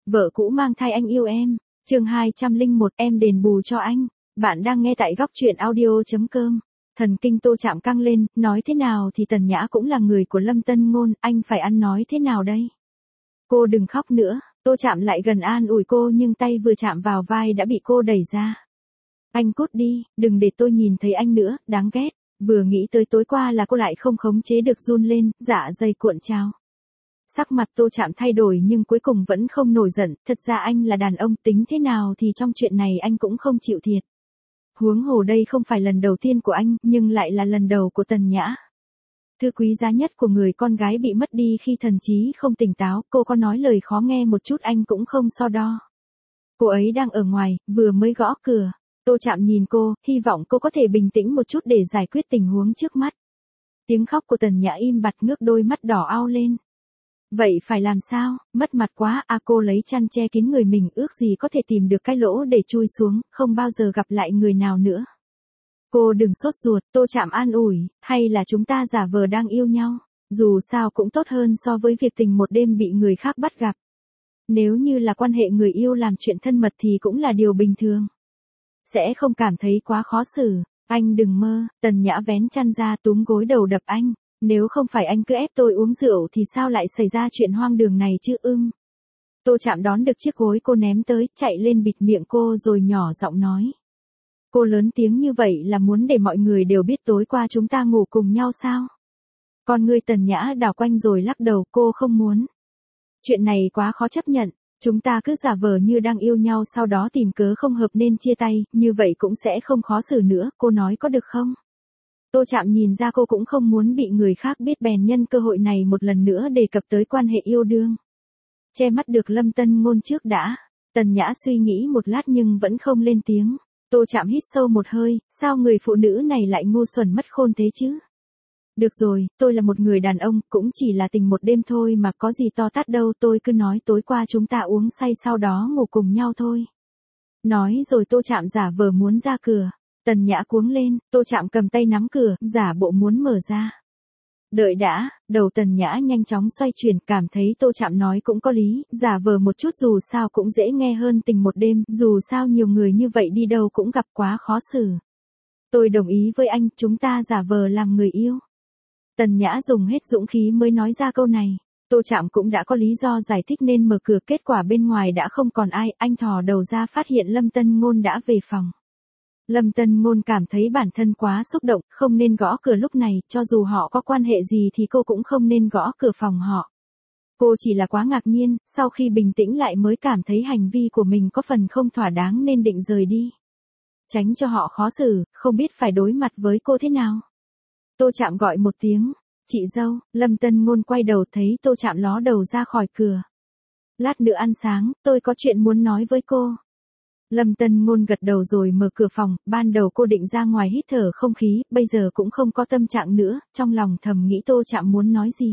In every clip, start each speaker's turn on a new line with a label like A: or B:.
A: Vợ cũ mang thai anh yêu em. Chương 201 em đền bù cho anh. Bạn đang nghe tại góc truyện audio.com. Thần kinh Tô Trạm căng lên, nói thế nào thì Tần Nhã cũng là người của Lâm Tân Ngôn, anh phải ăn nói thế nào đây? Cô đừng khóc nữa, Tô Trạm lại gần an ủi cô nhưng tay vừa chạm vào vai đã bị cô đẩy ra. Anh cút đi, đừng để tôi nhìn thấy anh nữa, đáng ghét. Vừa nghĩ tới tối qua là cô lại không khống chế được run lên, dạ dày cuộn trào. Sắc mặt Tô Trạm thay đổi nhưng cuối cùng vẫn không nổi giận, thật ra anh là đàn ông, tính thế nào thì trong chuyện này anh cũng không chịu thiệt. Huống hồ đây không phải lần đầu tiên của anh, nhưng lại là lần đầu của Tần Nhã. Thứ quý giá nhất của người con gái bị mất đi khi thần trí không tỉnh táo, cô có nói lời khó nghe một chút anh cũng không so đo. Cô ấy đang ở ngoài, vừa mới gõ cửa. Tô Trạm nhìn cô, hy vọng cô có thể bình tĩnh một chút để giải quyết tình huống trước mắt. Tiếng khóc của Tần Nhã im bặt, ngước đôi mắt đỏ ao lên. Vậy phải làm sao, mất mặt quá à, cô lấy chăn che kín người mình, ước gì có thể tìm được cái lỗ để chui xuống, không bao giờ gặp lại người nào nữa. Cô đừng sốt ruột, Tô Trạm an ủi, hay là chúng ta giả vờ đang yêu nhau, dù sao cũng tốt hơn so với việc tình một đêm bị người khác bắt gặp. Nếu như là quan hệ người yêu làm chuyện thân mật thì cũng là điều bình thường. Sẽ không cảm thấy quá khó xử, anh đừng mơ. Tần Nhã vén chăn ra túm gối đầu đập anh. Nếu không phải anh cứ ép tôi uống rượu thì sao lại xảy ra chuyện hoang đường này chứ Tô Trạm đón được chiếc gối cô ném tới, chạy lên bịt miệng cô rồi nhỏ giọng nói. Cô lớn tiếng như vậy là muốn để mọi người đều biết tối qua chúng ta ngủ cùng nhau sao? Con ngươi Tần Nhã đảo quanh rồi lắc đầu, cô không muốn. Chuyện này quá khó chấp nhận, chúng ta cứ giả vờ như đang yêu nhau sau đó tìm cớ không hợp nên chia tay, như vậy cũng sẽ không khó xử nữa, cô nói có được không? Tô Trạm nhìn ra cô cũng không muốn bị người khác biết bèn nhân cơ hội này một lần nữa đề cập tới quan hệ yêu đương. Che mắt được Lâm Tân Ngôn trước đã. Tần Nhã suy nghĩ một lát nhưng vẫn không lên tiếng. Tô Trạm hít sâu một hơi, sao người phụ nữ này lại ngu xuẩn mất khôn thế chứ? Được rồi, tôi là một người đàn ông, cũng chỉ là tình một đêm thôi mà có gì to tát đâu, tôi cứ nói tối qua chúng ta uống say sau đó ngủ cùng nhau thôi. Nói rồi Tô Trạm giả vờ muốn ra cửa. Tần Nhã cuống lên, Tô Trạm cầm tay nắm cửa, giả bộ muốn mở ra. Đợi đã, đầu Tần Nhã nhanh chóng xoay chuyển, cảm thấy Tô Trạm nói cũng có lý, giả vờ một chút dù sao cũng dễ nghe hơn tình một đêm, dù sao nhiều người như vậy đi đâu cũng gặp quá khó xử. Tôi đồng ý với anh, chúng ta giả vờ làm người yêu. Tần Nhã dùng hết dũng khí mới nói ra câu này. Tô Trạm cũng đã có lý do giải thích nên mở cửa, kết quả bên ngoài đã không còn ai, anh thò đầu ra phát hiện Lâm Tân Ngôn đã về phòng. Lâm Tân Ngôn cảm thấy bản thân quá xúc động, không nên gõ cửa lúc này, cho dù họ có quan hệ gì thì cô cũng không nên gõ cửa phòng họ. Cô chỉ là quá ngạc nhiên, sau khi bình tĩnh lại mới cảm thấy hành vi của mình có phần không thỏa đáng nên định rời đi. Tránh cho họ khó xử, không biết phải đối mặt với cô thế nào. Tô Trạm gọi một tiếng, chị dâu. Lâm Tân Ngôn quay đầu thấy Tô Trạm ló đầu ra khỏi cửa. Lát nữa ăn sáng, tôi có chuyện muốn nói với cô. Lâm Tân Ngôn gật đầu rồi mở cửa phòng, ban đầu cô định ra ngoài hít thở không khí, bây giờ cũng không có tâm trạng nữa, trong lòng thầm nghĩ Tô Trạm muốn nói gì.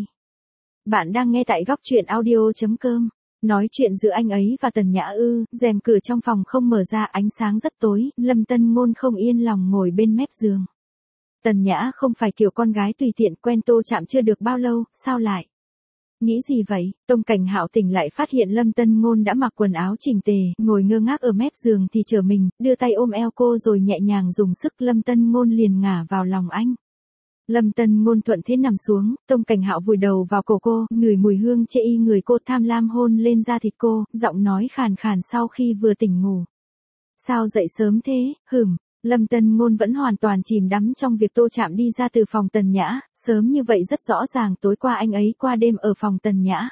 A: Bạn đang nghe tại góc truyện audio.com, nói chuyện giữa anh ấy và Tần Nhã rèm cửa trong phòng không mở ra, ánh sáng rất tối, Lâm Tân Ngôn không yên lòng ngồi bên mép giường. Tần Nhã không phải kiểu con gái tùy tiện, quen Tô Trạm chưa được bao lâu, sao lại? Nghĩ gì vậy? Tông Cảnh Hạo tỉnh lại phát hiện Lâm Tân Ngôn đã mặc quần áo chỉnh tề, ngồi ngơ ngác ở mép giường thì trở mình, đưa tay ôm eo cô rồi nhẹ nhàng dùng sức, Lâm Tân Ngôn liền ngả vào lòng anh. Lâm Tân Ngôn thuận thế nằm xuống, Tông Cảnh Hạo vùi đầu vào cổ cô, ngửi mùi hương chê y người cô, tham lam hôn lên da thịt cô, giọng nói khàn khàn sau khi vừa tỉnh ngủ. Sao dậy sớm thế, Lâm Tân Ngôn vẫn hoàn toàn chìm đắm trong việc Tô Trạm đi ra từ phòng Tần Nhã, sớm như vậy rất rõ ràng tối qua anh ấy qua đêm ở phòng Tần Nhã.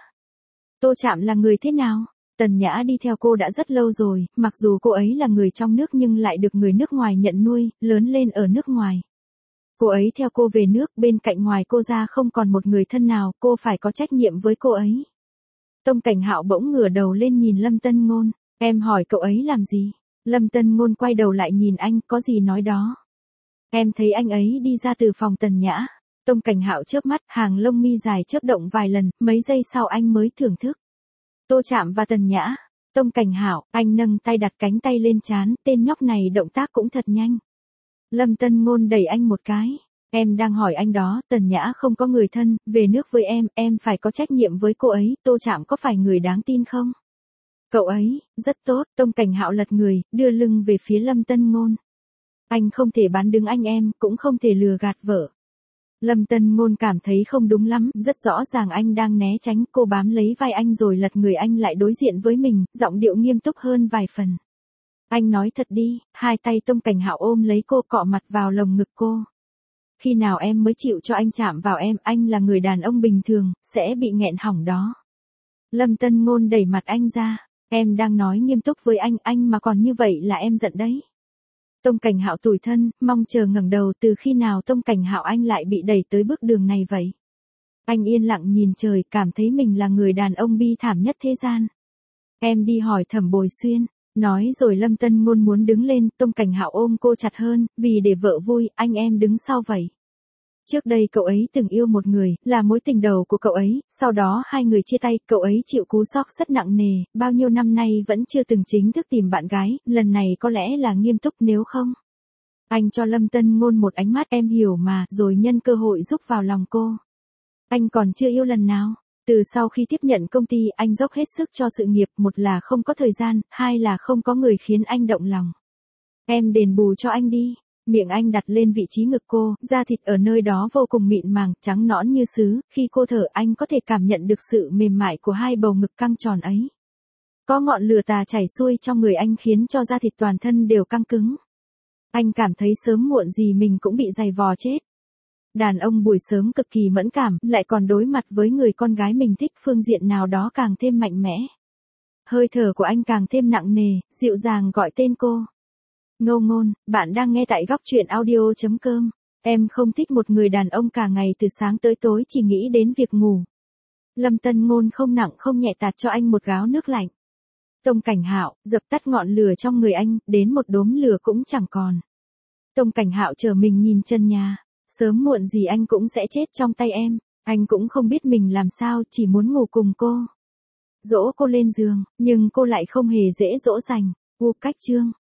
A: Tô Trạm là người thế nào? Tần Nhã đi theo cô đã rất lâu rồi, mặc dù cô ấy là người trong nước nhưng lại được người nước ngoài nhận nuôi, lớn lên ở nước ngoài. Cô ấy theo cô về nước, bên cạnh ngoài cô ra không còn một người thân nào, cô phải có trách nhiệm với cô ấy. Tông Cảnh Hạo bỗng ngửa đầu lên nhìn Lâm Tân Ngôn, em hỏi cậu ấy làm gì? Lâm Tân Ngôn quay đầu lại nhìn anh, có gì nói đó. Em thấy anh ấy đi ra từ phòng Tần Nhã. Tông Cảnh Hạo chớp mắt, hàng lông mi dài chớp động vài lần, mấy giây sau anh mới thưởng thức. Tô Trạm và Tần Nhã. Tông Cảnh Hạo, anh nâng tay đặt cánh tay lên trán, tên nhóc này động tác cũng thật nhanh. Lâm Tân Ngôn đẩy anh một cái. Em đang hỏi anh đó, Tần Nhã không có người thân, về nước với em phải có trách nhiệm với cô ấy, Tô Trạm có phải người đáng tin không? Cậu ấy, rất tốt. Tông Cảnh Hạo lật người, đưa lưng về phía Lâm Tân Ngôn. Anh không thể bán đứng anh em, cũng không thể lừa gạt vợ. Lâm Tân Ngôn cảm thấy không đúng lắm, rất rõ ràng anh đang né tránh, cô bám lấy vai anh rồi lật người anh lại đối diện với mình, giọng điệu nghiêm túc hơn vài phần. Anh nói thật đi, hai tay Tông Cảnh Hạo ôm lấy cô cọ mặt vào lồng ngực cô. Khi nào em mới chịu cho anh chạm vào em, anh là người đàn ông bình thường, sẽ bị nghẹn hỏng đó. Lâm Tân Ngôn đẩy mặt anh ra, em đang nói nghiêm túc với anh mà còn như vậy là em giận đấy. Tông Cảnh Hạo tủi thân, mong chờ ngẩng đầu, từ khi nào Tông Cảnh Hạo anh lại bị đẩy tới bước đường này vậy? Anh yên lặng nhìn trời, cảm thấy mình là người đàn ông bi thảm nhất thế gian. Em đi hỏi Thẩm Bồi Xuyên. Nói rồi Lâm Tân Ngôn muốn đứng lên, Tông Cảnh Hạo ôm cô chặt hơn, vì để vợ vui, anh em đứng sau vậy. Trước đây cậu ấy từng yêu một người, là mối tình đầu của cậu ấy, sau đó hai người chia tay, cậu ấy chịu cú sốc rất nặng nề, bao nhiêu năm nay vẫn chưa từng chính thức tìm bạn gái, lần này có lẽ là nghiêm túc nếu không. Anh cho Lâm Tân Ngôn một ánh mắt em hiểu mà, rồi nhân cơ hội rúc vào lòng cô. Anh còn chưa yêu lần nào. Từ sau khi tiếp nhận công ty, anh dốc hết sức cho sự nghiệp, một là không có thời gian, hai là không có người khiến anh động lòng. Em đền bù cho anh đi. Miệng anh đặt lên vị trí ngực cô, da thịt ở nơi đó vô cùng mịn màng, trắng nõn như sứ, khi cô thở anh có thể cảm nhận được sự mềm mại của hai bầu ngực căng tròn ấy. Có ngọn lửa tà chảy xuôi trong người anh khiến cho da thịt toàn thân đều căng cứng. Anh cảm thấy sớm muộn gì mình cũng bị giày vò chết. Đàn ông buổi sớm cực kỳ mẫn cảm, lại còn đối mặt với người con gái mình thích, phương diện nào đó càng thêm mạnh mẽ. Hơi thở của anh càng thêm nặng nề, dịu dàng gọi tên cô. Ngô Ngôn, bạn đang nghe tại góc truyện audio.com. Em không thích một người đàn ông cả ngày từ sáng tới tối chỉ nghĩ đến việc ngủ. Lâm Tân Ngôn không nặng không nhẹ tạt cho anh một gáo nước lạnh. Tông Cảnh Hạo, dập tắt ngọn lửa trong người anh, đến một đốm lửa cũng chẳng còn. Tông Cảnh Hạo chờ mình nhìn chân nhà. Sớm muộn gì anh cũng sẽ chết trong tay em, anh cũng không biết mình làm sao, chỉ muốn ngủ cùng cô. Dỗ cô lên giường, nhưng cô lại không hề dễ dỗ dành. Cách chương